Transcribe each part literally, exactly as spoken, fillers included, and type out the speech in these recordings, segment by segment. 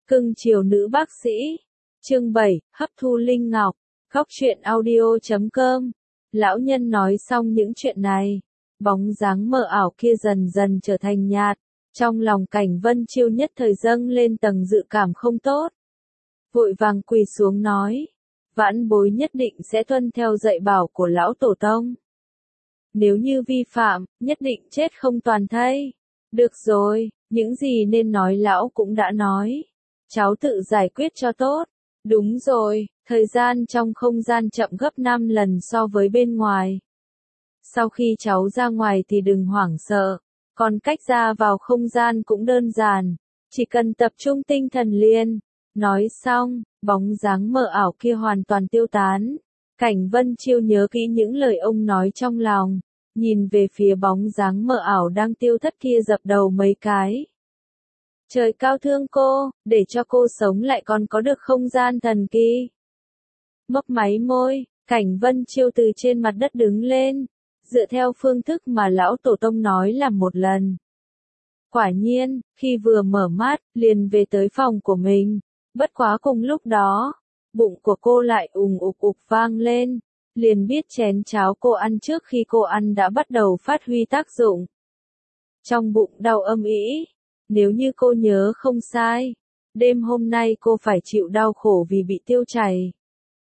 Cưng chiều nữ bác sĩ. Chương bảy, hấp thu linh ngọc. Góc truyện audio chấm com. Lão nhân nói xong những chuyện này, bóng dáng mờ ảo kia dần dần trở thành nhạt. Trong lòng Cảnh Vân Chiêu nhất thời dâng lên tầng dự cảm không tốt. Vội vàng quỳ xuống nói, vãn bối nhất định sẽ tuân theo dạy bảo của lão tổ tông. Nếu như vi phạm, nhất định chết không toàn thây. Được rồi, những gì nên nói lão cũng đã nói. Cháu tự giải quyết cho tốt. Đúng rồi, thời gian trong không gian chậm gấp năm lần so với bên ngoài. Sau khi cháu ra ngoài thì đừng hoảng sợ, còn cách ra vào không gian cũng đơn giản, chỉ cần tập trung tinh thần liền. Nói xong, bóng dáng mờ ảo kia hoàn toàn tiêu tán. Cảnh Vân Chiêu nhớ kỹ những lời ông nói trong lòng, nhìn về phía bóng dáng mờ ảo đang tiêu thất kia dập đầu mấy cái. Trời cao thương cô, để cho cô sống lại còn có được không gian thần kỳ. Mấp máy môi, Cảnh Vân Chiêu từ trên mặt đất đứng lên, dựa theo phương thức mà lão tổ tông nói làm một lần. Quả nhiên, khi vừa mở mắt, liền về tới phòng của mình, bất quá cùng lúc đó, bụng của cô lại ùng ục ục vang lên, liền biết chén cháo cô ăn trước khi cô ăn đã bắt đầu phát huy tác dụng. Trong bụng đau âm ỉ. Nếu như cô nhớ không sai, đêm hôm nay cô phải chịu đau khổ vì bị tiêu chảy.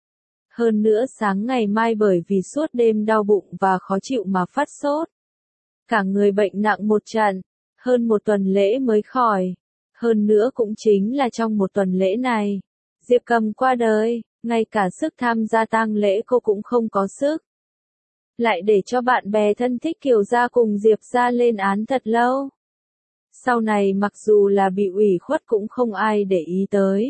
Hơn nữa sáng ngày mai bởi vì suốt đêm đau bụng và khó chịu mà phát sốt. Cả người bệnh nặng một trận, hơn một tuần lễ mới khỏi. Hơn nữa cũng chính là trong một tuần lễ này, Diệp Cầm qua đời, ngay cả sức tham gia tang lễ cô cũng không có sức. Lại để cho bạn bè thân thích Kiều gia cùng Diệp gia lên án thật lâu. Sau này mặc dù là bị ủy khuất cũng không ai để ý tới.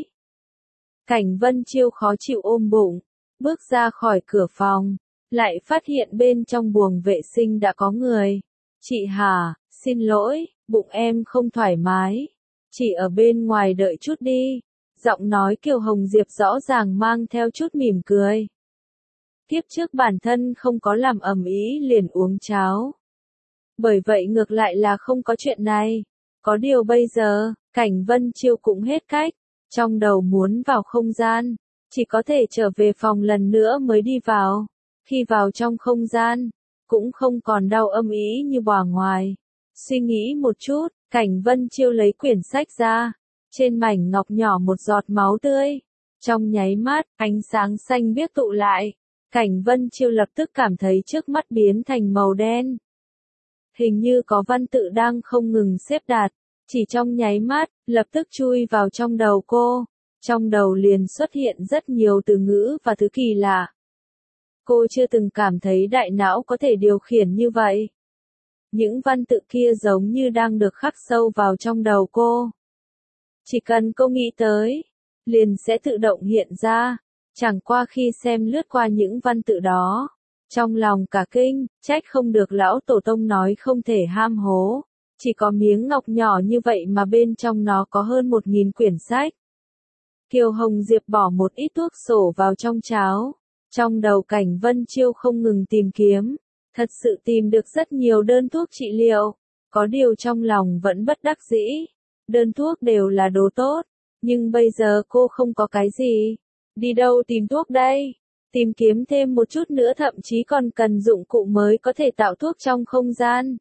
Cảnh Vân Chiêu khó chịu ôm bụng, bước ra khỏi cửa phòng, lại phát hiện bên trong buồng vệ sinh đã có người. Chị Hà, xin lỗi, bụng em không thoải mái. Chị ở bên ngoài đợi chút đi. Giọng nói Kiều Hồng Diệp rõ ràng mang theo chút mỉm cười. Tiếp trước bản thân không có làm ầm ĩ liền uống cháo. Bởi vậy ngược lại là không có chuyện này. Có điều bây giờ, Cảnh Vân Chiêu cũng hết cách, trong đầu muốn vào không gian, chỉ có thể trở về phòng lần nữa mới đi vào. Khi vào trong không gian, cũng không còn đau âm ỉ như bòa ngoài. Suy nghĩ một chút, Cảnh Vân Chiêu lấy quyển sách ra, trên mảnh ngọc nhỏ một giọt máu tươi. Trong nháy mắt, ánh sáng xanh biếc tụ lại, Cảnh Vân Chiêu lập tức cảm thấy trước mắt biến thành màu đen. Hình như có văn tự đang không ngừng xếp đặt, chỉ trong nháy mắt, lập tức chui vào trong đầu cô. Trong đầu liền xuất hiện rất nhiều từ ngữ và thứ kỳ lạ. Cô chưa từng cảm thấy đại não có thể điều khiển như vậy. Những văn tự kia giống như đang được khắc sâu vào trong đầu cô. Chỉ cần cô nghĩ tới, liền sẽ tự động hiện ra. Chẳng qua khi xem lướt qua những văn tự đó, trong lòng cả kinh, trách không được lão tổ tông nói không thể ham hố. Chỉ có miếng ngọc nhỏ như vậy mà bên trong nó có hơn một nghìn quyển sách. Kiều Hồng Diệp bỏ một ít thuốc sổ vào trong cháo. Trong đầu Cảnh Vân Chiêu không ngừng tìm kiếm. Thật sự tìm được rất nhiều đơn thuốc trị liệu. Có điều trong lòng vẫn bất đắc dĩ. Đơn thuốc đều là đồ tốt. Nhưng bây giờ cô không có cái gì. Đi đâu tìm thuốc đây? Tìm kiếm thêm một chút nữa thậm chí còn cần dụng cụ mới có thể tạo thuốc trong không gian.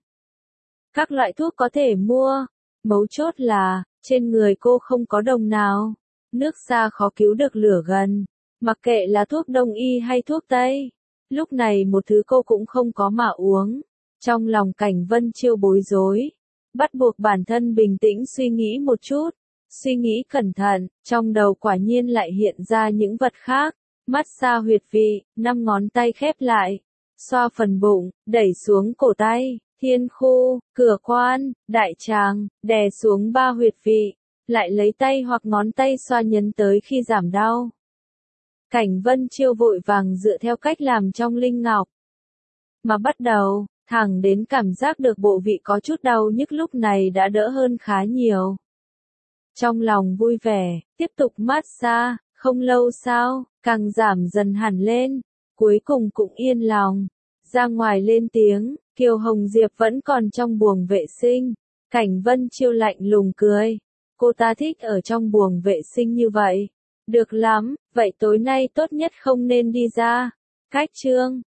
Các loại thuốc có thể mua. Mấu chốt là, trên người cô không có đồng nào. Nước xa khó cứu được lửa gần. Mặc kệ là thuốc đông y hay thuốc tây. Lúc này một thứ cô cũng không có mà uống. Trong lòng Cảnh Vân Chiêu bối rối. Bắt buộc bản thân bình tĩnh suy nghĩ một chút. Suy nghĩ cẩn thận, trong đầu quả nhiên lại hiện ra những vật khác. Massage huyệt vị, năm ngón tay khép lại. Xoa phần bụng, đẩy xuống cổ tay. Thiên khu, cửa quan, đại tràng, đè xuống ba huyệt vị, lại lấy tay hoặc ngón tay xoa nhấn tới khi giảm đau. Cảnh Vân Chiêu vội vàng dựa theo cách làm trong linh ngọc. Mà bắt đầu, thẳng đến cảm giác được bộ vị có chút đau nhức lúc này đã đỡ hơn khá nhiều. Trong lòng vui vẻ, tiếp tục massage, không lâu sau, càng giảm dần hẳn lên, cuối cùng cũng yên lòng. Ra ngoài lên tiếng, Kiều Hồng Diệp vẫn còn trong buồng vệ sinh. Cảnh Vân Chiêu lạnh lùng cười. Cô ta thích ở trong buồng vệ sinh như vậy. Được lắm, vậy tối nay tốt nhất không nên đi ra. Cách chương